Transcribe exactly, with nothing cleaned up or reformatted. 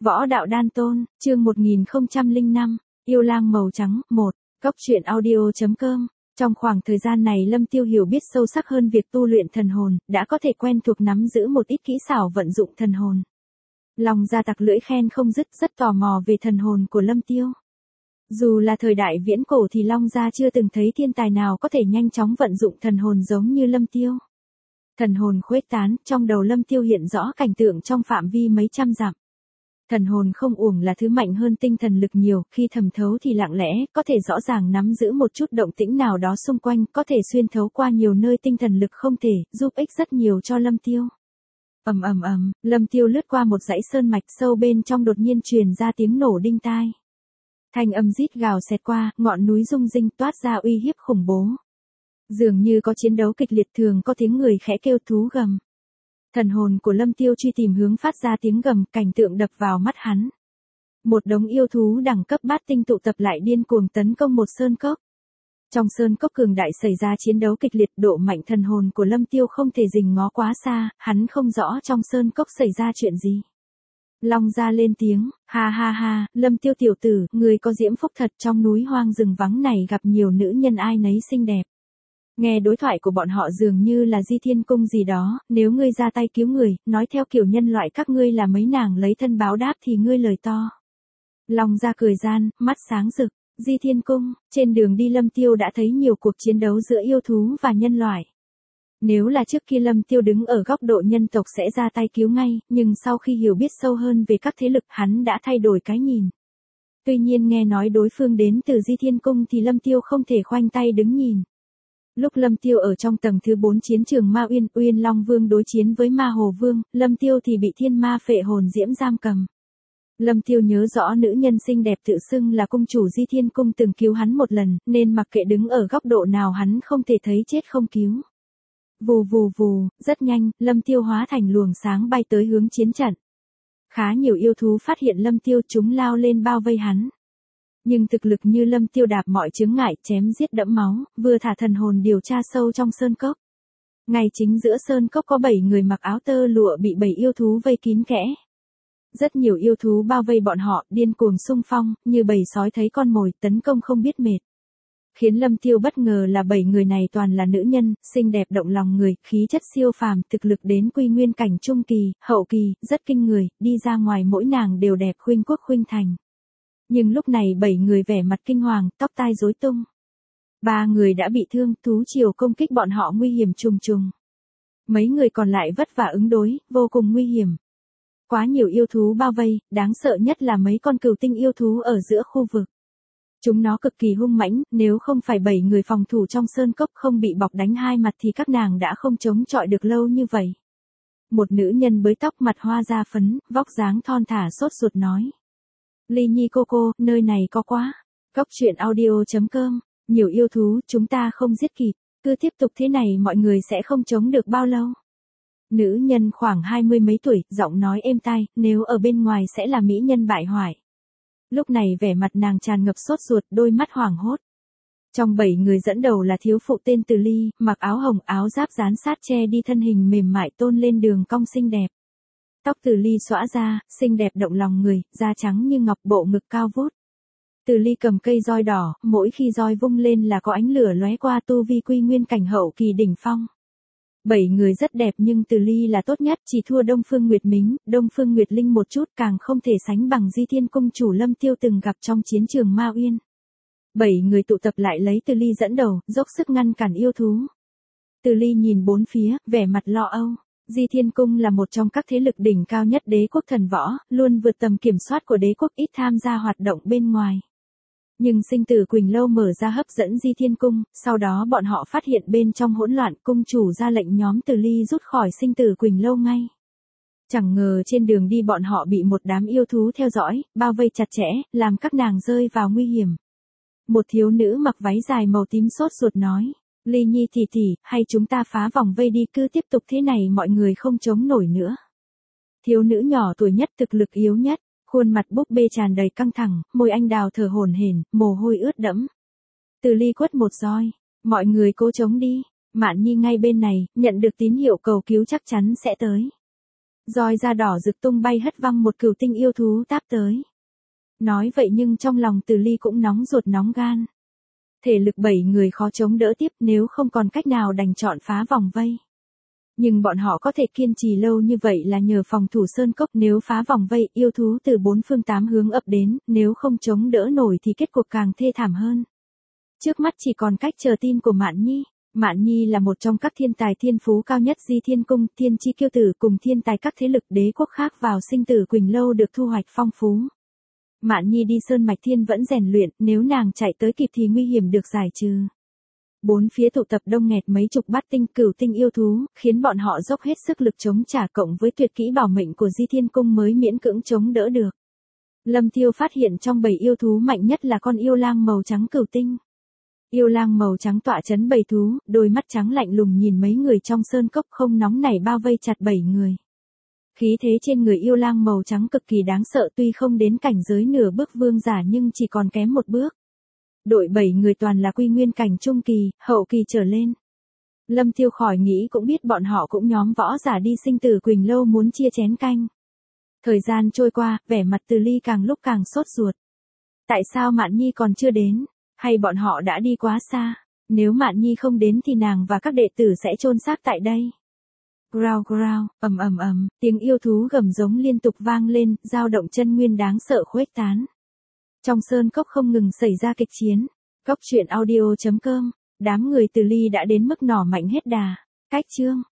Võ đạo đan tôn, chương một nghìn không trăm lẻ năm, yêu lang màu trắng, một, Cốc truyện audio.com. Trong khoảng thời gian này Lâm Tiêu hiểu biết sâu sắc hơn việc tu luyện thần hồn, đã có thể quen thuộc nắm giữ một ít kỹ xảo vận dụng thần hồn. Lòng ra tặc lưỡi khen không dứt, rất tò mò về thần hồn của Lâm Tiêu. Dù là thời đại viễn cổ thì Long gia chưa từng thấy thiên tài nào có thể nhanh chóng vận dụng thần hồn giống như Lâm Tiêu. Thần hồn khuếch tán, trong đầu Lâm Tiêu hiện rõ cảnh tượng trong phạm vi mấy trăm dặm. Thần hồn không uổng là thứ mạnh hơn tinh thần lực nhiều, khi thẩm thấu thì lặng lẽ, có thể rõ ràng nắm giữ một chút động tĩnh nào đó xung quanh, có thể xuyên thấu qua nhiều nơi tinh thần lực không thể, giúp ích rất nhiều cho Lâm Tiêu. Ầm ầm ầm, Lâm Tiêu lướt qua một dãy sơn mạch, sâu bên trong đột nhiên truyền ra tiếng nổ đinh tai. Thanh âm rít gào xẹt qua, ngọn núi rung rinh toát ra uy hiếp khủng bố. Dường như có chiến đấu kịch liệt, thường có tiếng người khẽ kêu thú gầm. Thần hồn của Lâm Tiêu truy tìm hướng phát ra tiếng gầm, cảnh tượng đập vào mắt hắn. Một đống yêu thú đẳng cấp bát tinh tụ tập lại điên cuồng tấn công một sơn cốc. Trong sơn cốc cường đại xảy ra chiến đấu kịch liệt, độ mạnh thần hồn của Lâm Tiêu không thể rình ngó quá xa, hắn không rõ trong sơn cốc xảy ra chuyện gì. Long gia lên tiếng, ha ha ha, Lâm Tiêu tiểu tử, người có diễm phúc thật, trong núi hoang rừng vắng này gặp nhiều nữ nhân ai nấy xinh đẹp. Nghe đối thoại của bọn họ dường như là Di Thiên Cung gì đó, nếu ngươi ra tay cứu người, nói theo kiểu nhân loại các ngươi là mấy nàng lấy thân báo đáp thì ngươi lời to. Long gia cười gian, mắt sáng rực, Di Thiên Cung, trên đường đi Lâm Tiêu đã thấy nhiều cuộc chiến đấu giữa yêu thú và nhân loại. Nếu là trước kia Lâm Tiêu đứng ở góc độ nhân tộc sẽ ra tay cứu ngay, nhưng sau khi hiểu biết sâu hơn về các thế lực hắn đã thay đổi cái nhìn. Tuy nhiên nghe nói đối phương đến từ Di Thiên Cung thì Lâm Tiêu không thể khoanh tay đứng nhìn. Lúc Lâm Tiêu ở trong tầng thứ bốn chiến trường Ma Uyên, Uyên Long Vương đối chiến với Ma Hồ Vương, Lâm Tiêu thì bị thiên ma phệ hồn diễm giam cầm. Lâm Tiêu nhớ rõ nữ nhân xinh đẹp tự xưng là cung chủ Di Thiên Cung từng cứu hắn một lần, nên mặc kệ đứng ở góc độ nào hắn không thể thấy chết không cứu. Vù vù vù, rất nhanh, Lâm Tiêu hóa thành luồng sáng bay tới hướng chiến trận. Khá nhiều yêu thú phát hiện Lâm Tiêu, chúng lao lên bao vây hắn. Nhưng thực lực như Lâm Tiêu đạp mọi chướng ngại, chém giết đẫm máu, vừa thả thần hồn điều tra sâu trong sơn cốc. Ngay chính giữa sơn cốc có bảy người mặc áo tơ lụa bị bảy yêu thú vây kín kẽ. Rất nhiều yêu thú bao vây bọn họ, điên cuồng xung phong, như bầy sói thấy con mồi, tấn công không biết mệt. Khiến Lâm Tiêu bất ngờ là bảy người này toàn là nữ nhân, xinh đẹp động lòng người, khí chất siêu phàm, thực lực đến quy nguyên cảnh trung kỳ, hậu kỳ, rất kinh người, đi ra ngoài mỗi nàng đều đẹp khuynh quốc khuynh thành. Nhưng lúc này bảy người vẻ mặt kinh hoàng, tóc tai rối tung. Ba người đã bị thương, thú triều công kích bọn họ nguy hiểm trùng trùng. Mấy người còn lại vất vả ứng đối, vô cùng nguy hiểm. Quá nhiều yêu thú bao vây, đáng sợ nhất là mấy con cừu tinh yêu thú ở giữa khu vực. Chúng nó cực kỳ hung mãnh, nếu không phải bảy người phòng thủ trong sơn cốc không bị bọc đánh hai mặt thì các nàng đã không chống chọi được lâu như vậy. Một nữ nhân bới tóc mặt hoa da phấn, vóc dáng thon thả sốt ruột nói. Ly Nhi cô cô, nơi này có quá. Cốc truyện audio.com, nhiều yêu thú, chúng ta không giết kịp, cứ tiếp tục thế này mọi người sẽ không chống được bao lâu. Nữ nhân khoảng hai mươi mấy tuổi, giọng nói êm tai, nếu ở bên ngoài sẽ là mỹ nhân bại hoại. Lúc này vẻ mặt nàng tràn ngập sốt ruột, đôi mắt hoảng hốt. Trong bảy người dẫn đầu là thiếu phụ tên Từ Ly, mặc áo hồng, áo giáp dán sát che đi thân hình mềm mại tôn lên đường cong xinh đẹp. Tóc Từ Ly xõa ra, xinh đẹp động lòng người, da trắng như ngọc, bộ ngực cao vút. Từ Ly cầm cây roi đỏ, mỗi khi roi vung lên là có ánh lửa lóe qua, tu vi quy nguyên cảnh hậu kỳ đỉnh phong. Bảy người rất đẹp nhưng Từ Ly là tốt nhất, chỉ thua Đông Phương Nguyệt Mính, Đông Phương Nguyệt Linh một chút, càng không thể sánh bằng Di Thiên Cung chủ Lâm Tiêu từng gặp trong chiến trường Ma Uyên. Bảy người tụ tập lại lấy Từ Ly dẫn đầu, dốc sức ngăn cản yêu thú. Từ Ly nhìn bốn phía, vẻ mặt lo âu. Di Thiên Cung là một trong các thế lực đỉnh cao nhất đế quốc thần võ, luôn vượt tầm kiểm soát của đế quốc, ít tham gia hoạt động bên ngoài. Nhưng sinh tử Quỳnh Lâu mở ra hấp dẫn Di Thiên Cung, sau đó bọn họ phát hiện bên trong hỗn loạn, cung chủ ra lệnh nhóm Từ Ly rút khỏi sinh tử Quỳnh Lâu ngay. Chẳng ngờ trên đường đi bọn họ bị một đám yêu thú theo dõi, bao vây chặt chẽ, làm các nàng rơi vào nguy hiểm. Một thiếu nữ mặc váy dài màu tím sốt ruột nói. Ly Nhi tỷ tỷ, hay chúng ta phá vòng vây đi, cứ tiếp tục thế này mọi người không chống nổi nữa. Thiếu nữ nhỏ tuổi nhất, thực lực yếu nhất, khuôn mặt búp bê tràn đầy căng thẳng, môi anh đào thở hổn hển, mồ hôi ướt đẫm. Từ Ly quất một roi, mọi người cố chống đi, Mạn Nhi ngay bên này, nhận được tín hiệu cầu cứu chắc chắn sẽ tới. Roi da đỏ rực tung bay hất văng một cừu tinh yêu thú táp tới. Nói vậy nhưng trong lòng Từ Ly cũng nóng ruột nóng gan. Thể lực bảy người khó chống đỡ tiếp, nếu không còn cách nào đành chọn phá vòng vây. Nhưng bọn họ có thể kiên trì lâu như vậy là nhờ phòng thủ sơn cốc, nếu phá vòng vây, yêu thú từ bốn phương tám hướng ập đến, nếu không chống đỡ nổi thì kết cục càng thê thảm hơn. Trước mắt chỉ còn cách chờ tin của Mạn Nhi. Mạn Nhi là một trong các thiên tài thiên phú cao nhất Di Thiên Cung, thiên chi kiêu tử, cùng thiên tài các thế lực đế quốc khác vào sinh tử Quỳnh Lâu được thu hoạch phong phú. Mạn Nhi đi Sơn Mạch Thiên vẫn rèn luyện, nếu nàng chạy tới kịp thì nguy hiểm được giải trừ. Bốn phía tụ tập đông nghẹt mấy chục bát tinh cửu tinh yêu thú, khiến bọn họ dốc hết sức lực chống trả, cộng với tuyệt kỹ bảo mệnh của Di Thiên Cung mới miễn cưỡng chống đỡ được. Lâm Tiêu phát hiện trong bầy yêu thú mạnh nhất là con yêu lang màu trắng cửu tinh. Yêu lang màu trắng tọa chấn bầy thú, đôi mắt trắng lạnh lùng nhìn mấy người trong sơn cốc, không nóng nảy bao vây chặt bảy người. Khí thế trên người yêu lang màu trắng cực kỳ đáng sợ, tuy không đến cảnh giới nửa bước vương giả nhưng chỉ còn kém một bước. Đội bảy người toàn là quy nguyên cảnh trung kỳ, hậu kỳ trở lên. Lâm Tiêu khỏi nghĩ cũng biết bọn họ cũng nhóm võ giả đi sinh tử Quỳnh Lâu muốn chia chén canh. Thời gian trôi qua, vẻ mặt Từ Ly càng lúc càng sốt ruột. Tại sao Mạn Nhi còn chưa đến? Hay bọn họ đã đi quá xa? Nếu Mạn Nhi không đến thì nàng và các đệ tử sẽ chôn xác tại đây. Growl growl, ầm ầm ầm, tiếng yêu thú gầm giống liên tục vang lên, dao động chân nguyên đáng sợ khuếch tán. Trong sơn cốc không ngừng xảy ra kịch chiến. Cốc truyện audio chấm com, đám người Từ Ly đã đến mức nỏ mạnh hết đà. Cách chương